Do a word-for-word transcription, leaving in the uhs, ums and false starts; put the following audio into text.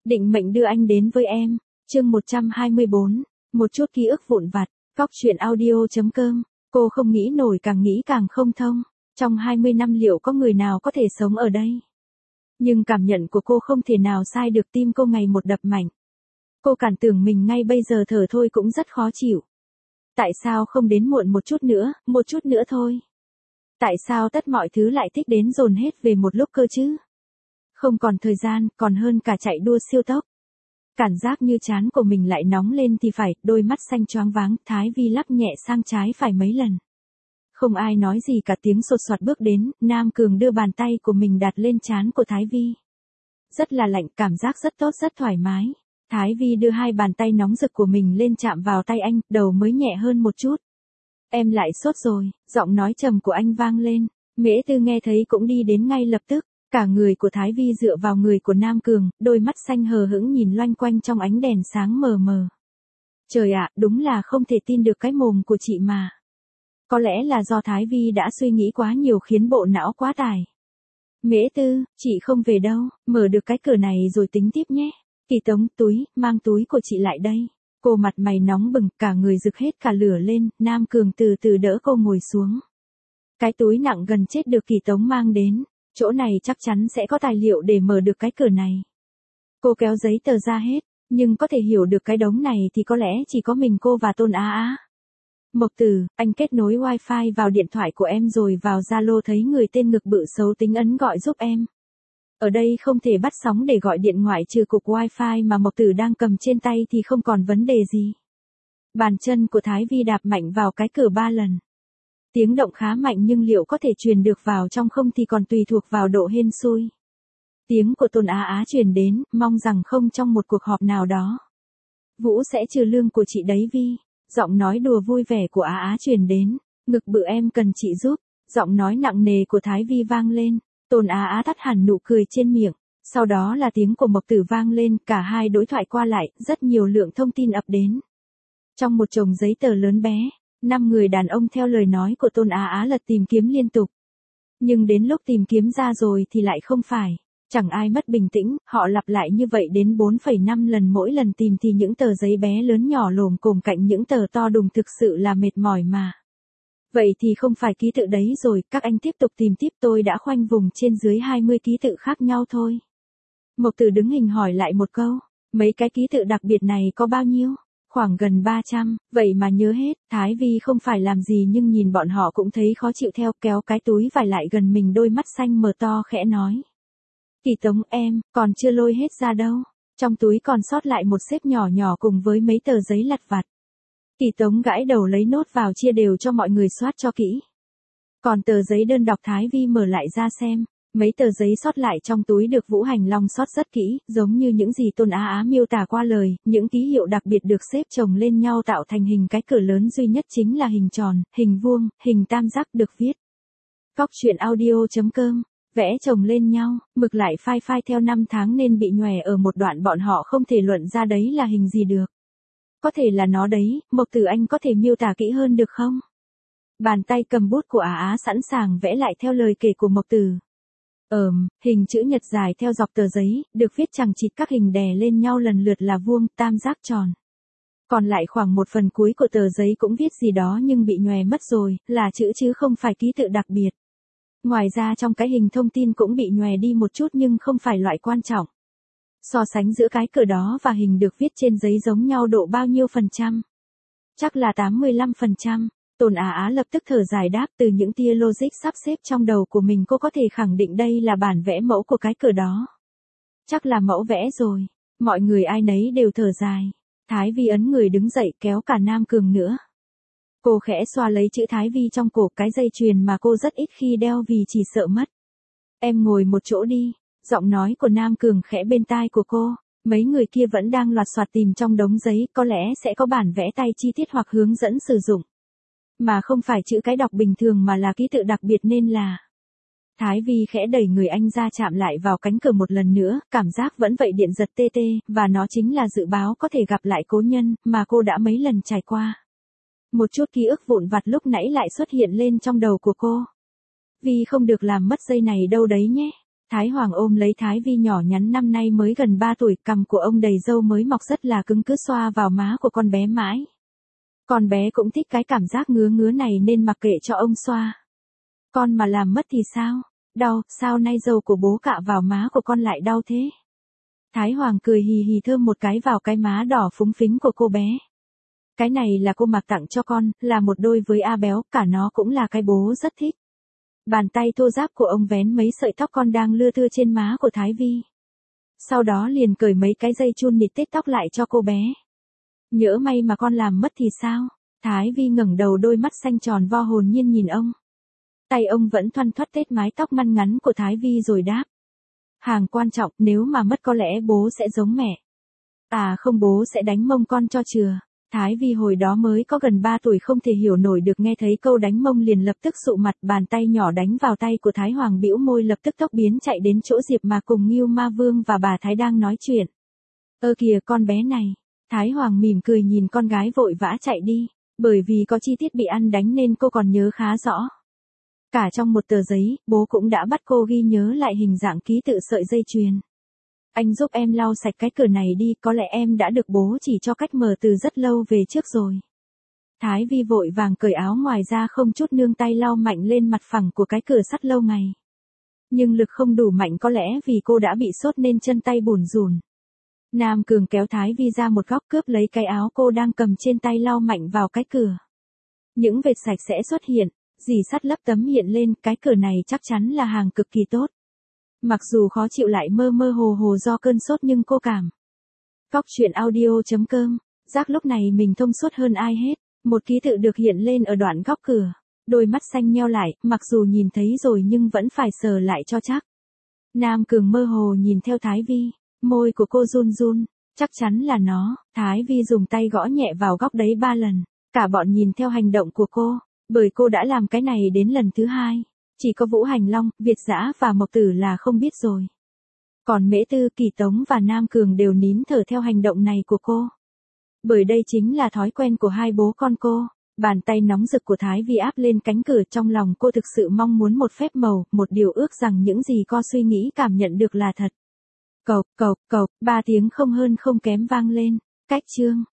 Định mệnh đưa anh đến với em. Chương một trăm hai mươi bốn. Một chút ký ức vụn vặt. Góc truyện audio chấm com. Cô không nghĩ nổi, càng nghĩ càng không thông. Trong hai mươi năm liệu có người nào có thể sống ở đây? Nhưng cảm nhận của cô không thể nào sai được, tim cô ngày một đập mạnh. Cô cảm tưởng mình ngay bây giờ thở thôi cũng rất khó chịu. Tại sao không đến muộn một chút nữa, một chút nữa thôi? Tại sao tất mọi thứ lại thích đến dồn hết về một lúc cơ chứ? Không còn thời gian, còn hơn cả chạy đua siêu tốc. Cảm giác như trán của mình lại nóng lên thì phải, đôi mắt xanh choáng váng, Thái Vi lắc nhẹ sang trái phải mấy lần. Không ai nói gì cả, tiếng sột soạt bước đến, Nam Cường đưa bàn tay của mình đặt lên trán của Thái Vi. Rất là lạnh, cảm giác rất tốt, rất thoải mái. Thái Vi đưa hai bàn tay nóng rực của mình lên chạm vào tay anh, đầu mới nhẹ hơn một chút. Em lại sốt rồi, giọng nói trầm của anh vang lên. Mễ Tư nghe thấy cũng đi đến ngay lập tức. Cả người của Thái Vi dựa vào người của Nam Cường, đôi mắt xanh hờ hững nhìn loanh quanh trong ánh đèn sáng mờ mờ. Trời ạ, đúng là không thể tin được cái mồm của chị mà. Có lẽ là do Thái Vi đã suy nghĩ quá nhiều khiến bộ não quá tải. Mễ Tư, chị không về đâu, mở được cái cửa này rồi tính tiếp nhé. Kỳ Tống, túi, mang túi của chị lại đây. Cô mặt mày nóng bừng, cả người rực hết cả lửa lên, Nam Cường từ từ đỡ cô ngồi xuống. Cái túi nặng gần chết được Kỳ Tống mang đến. Chỗ này chắc chắn sẽ có tài liệu để mở được cái cửa này. Cô kéo giấy tờ ra hết, nhưng có thể hiểu được cái đống này thì có lẽ chỉ có mình cô và Tôn Á Á. Mộc Tử, anh kết nối wifi vào điện thoại của em rồi vào Zalo thấy người tên ngực bự xấu tính ấn gọi giúp em. Ở đây không thể bắt sóng để gọi điện ngoại trừ cục wifi mà Mộc Tử đang cầm trên tay thì không còn vấn đề gì. Bàn chân của Thái Vi đạp mạnh vào cái cửa ba lần. Tiếng động khá mạnh nhưng liệu có thể truyền được vào trong không thì còn tùy thuộc vào độ hên xui. Tiếng của Tôn Á Á truyền đến, mong rằng không trong một cuộc họp nào đó. Vũ sẽ trừ lương của chị đấy Vi. Giọng nói đùa vui vẻ của Á Á truyền đến. Ngực bự em cần chị giúp. Giọng nói nặng nề của Thái Vi vang lên. Tôn Á Á tắt hẳn nụ cười trên miệng. Sau đó là tiếng của Mộc Tử vang lên, cả hai đối thoại qua lại, rất nhiều lượng thông tin ập đến. Trong một chồng giấy tờ lớn bé. Năm người đàn ông theo lời nói của Tôn Á Á lật tìm kiếm liên tục. Nhưng đến lúc tìm kiếm ra rồi thì lại không phải. Chẳng ai mất bình tĩnh, họ lặp lại như vậy đến bốn phẩy năm lần, mỗi lần tìm thì những tờ giấy bé lớn nhỏ lồm cồm cạnh những tờ to đùng, thực sự là mệt mỏi mà. Vậy thì không phải ký tự đấy rồi, các anh tiếp tục tìm tiếp, tôi đã khoanh vùng trên dưới hai mươi ký tự khác nhau thôi. Mộc Tử đứng hình hỏi lại một câu, mấy cái ký tự đặc biệt này có bao nhiêu? Khoảng gần ba trăm, vậy mà nhớ hết. Thái Vi không phải làm gì nhưng nhìn bọn họ cũng thấy khó chịu theo, kéo cái túi vải lại gần mình, đôi mắt xanh mờ to khẽ nói. Kỳ Tống em, còn chưa lôi hết ra đâu. Trong túi còn sót lại một xếp nhỏ nhỏ cùng với mấy tờ giấy lặt vặt. Kỳ Tống gãi đầu lấy nốt vào chia đều cho mọi người soát cho kỹ. Còn tờ giấy đơn đọc Thái Vi mở lại ra xem. Mấy tờ giấy sót lại trong túi được Vũ Hành Long sót rất kỹ, giống như những gì Tôn Á Á miêu tả qua lời, những ký hiệu đặc biệt được xếp chồng lên nhau tạo thành hình cái cửa lớn duy nhất chính là hình tròn, hình vuông, hình tam giác được viết. Góc truyện audio chấm com, vẽ chồng lên nhau, mực lại phai phai theo năm tháng nên bị nhòe ở một đoạn, bọn họ không thể luận ra đấy là hình gì được. Có thể là nó đấy, Mộc Tử anh có thể miêu tả kỹ hơn được không? Bàn tay cầm bút của Á Á sẵn sàng vẽ lại theo lời kể của Mộc Tử. Ờm, hình chữ nhật dài theo dọc tờ giấy, được viết chằng chịt, các hình đè lên nhau lần lượt là vuông, tam giác, tròn. Còn lại khoảng một phần cuối của tờ giấy cũng viết gì đó nhưng bị nhòe mất rồi, là chữ chứ không phải ký tự đặc biệt. Ngoài ra trong cái hình thông tin cũng bị nhòe đi một chút nhưng không phải loại quan trọng. So sánh giữa cái cửa đó và hình được viết trên giấy giống nhau độ bao nhiêu phần trăm? Chắc là tám mươi lăm phần trăm. Tôn Á Á lập tức thở dài đáp, từ những tia logic sắp xếp trong đầu của mình cô có thể khẳng định đây là bản vẽ mẫu của cái cửa đó. Chắc là mẫu vẽ rồi. Mọi người ai nấy đều thở dài. Thái Vi ấn người đứng dậy, kéo cả Nam Cường nữa. Cô khẽ xoa lấy chữ Thái Vi trong cổ, cái dây chuyền mà cô rất ít khi đeo vì chỉ sợ mất. Em ngồi một chỗ đi. Giọng nói của Nam Cường khẽ bên tai của cô. Mấy người kia vẫn đang loạt soạt tìm trong đống giấy, có lẽ sẽ có bản vẽ tay chi tiết hoặc hướng dẫn sử dụng. Mà không phải chữ cái đọc bình thường mà là ký tự đặc biệt nên là. Thái Vi khẽ đẩy người anh ra, chạm lại vào cánh cửa một lần nữa, cảm giác vẫn vậy, điện giật tê tê, và nó chính là dự báo có thể gặp lại cố nhân, mà cô đã mấy lần trải qua. Một chút ký ức vụn vặt lúc nãy lại xuất hiện lên trong đầu của cô. Vi không được làm mất dây này đâu đấy nhé. Thái Hoàng ôm lấy Thái Vi nhỏ nhắn năm nay mới gần ba tuổi, cằm của ông đầy râu mới mọc rất là cứng, cứ xoa vào má của con bé mãi. Con bé cũng thích cái cảm giác ngứa ngứa này nên mặc kệ cho ông xoa. Con mà làm mất thì sao? Đau, sao nay râu của bố cạ vào má của con lại đau thế? Thái Hoàng cười hì hì thơm một cái vào cái má đỏ phúng phính của cô bé. Cái này là cô mặc tặng cho con, là một đôi với A Béo, cả nó cũng là cái bố rất thích. Bàn tay thô ráp của ông vén mấy sợi tóc con đang lưa thưa trên má của Thái Vi. Sau đó liền cởi mấy cái dây chun nịt tết tóc lại cho cô bé. Nhỡ may mà con làm mất thì sao? Thái Vi ngẩng đầu, đôi mắt xanh tròn vo hồn nhiên nhìn ông. Tay ông vẫn thoăn thoắt tết mái tóc măn ngắn của Thái Vi rồi đáp. Hàng quan trọng, nếu mà mất có lẽ bố sẽ giống mẹ. À không, bố sẽ đánh mông con cho chừa. Thái Vi hồi đó mới có gần ba tuổi không thể hiểu nổi được, nghe thấy câu đánh mông liền lập tức sụ mặt, bàn tay nhỏ đánh vào tay của Thái Hoàng, bĩu môi lập tức tốc biến chạy đến chỗ Diệp mà cùng Ngưu Ma Vương và bà Thái đang nói chuyện. Ơ kìa con bé này. Thái Hoàng mỉm cười nhìn con gái vội vã chạy đi, bởi vì có chi tiết bị ăn đánh nên cô còn nhớ khá rõ. Cả trong một tờ giấy, bố cũng đã bắt cô ghi nhớ lại hình dạng ký tự sợi dây chuyền. Anh giúp em lau sạch cái cửa này đi, có lẽ em đã được bố chỉ cho cách mở từ rất lâu về trước rồi. Thái Vi vội vàng cởi áo ngoài ra, không chút nương tay lau mạnh lên mặt phẳng của cái cửa sắt lâu ngày. Nhưng lực không đủ mạnh, có lẽ vì cô đã bị sốt nên chân tay bủn rủn. Nam Cường kéo Thái Vi ra một góc, cướp lấy cái áo cô đang cầm trên tay, lau mạnh vào cái cửa. Những vệt sạch sẽ xuất hiện, dì sắt lấp tấm hiện lên, cái cửa này chắc chắn là hàng cực kỳ tốt. Mặc dù khó chịu lại mơ mơ hồ hồ do cơn sốt nhưng cô cảm. Góc truyện audio chấm com, giác lúc này mình thông suốt hơn ai hết. Một ký tự được hiện lên ở đoạn góc cửa. Đôi mắt xanh nheo lại, mặc dù nhìn thấy rồi nhưng vẫn phải sờ lại cho chắc. Nam Cường mơ hồ nhìn theo Thái Vi, môi của cô run run, chắc chắn là nó. Thái Vi dùng tay gõ nhẹ vào góc đấy ba lần. Cả bọn nhìn theo hành động của cô, bởi cô đã làm cái này đến lần thứ hai. Chỉ có Vũ Hành Long, Việt Dã và Mộc Tử là không biết rồi. Còn Mễ Tư, Kỳ Tống và Nam Cường đều nín thở theo hành động này của cô. Bởi đây chính là thói quen của hai bố con cô. Bàn tay nóng rực của Thái Vi áp lên cánh cửa, trong lòng cô thực sự mong muốn một phép màu, một điều ước rằng những gì cô suy nghĩ cảm nhận được là thật. Cộc, cộc, cộc, ba tiếng không hơn không kém vang lên. Cách chương.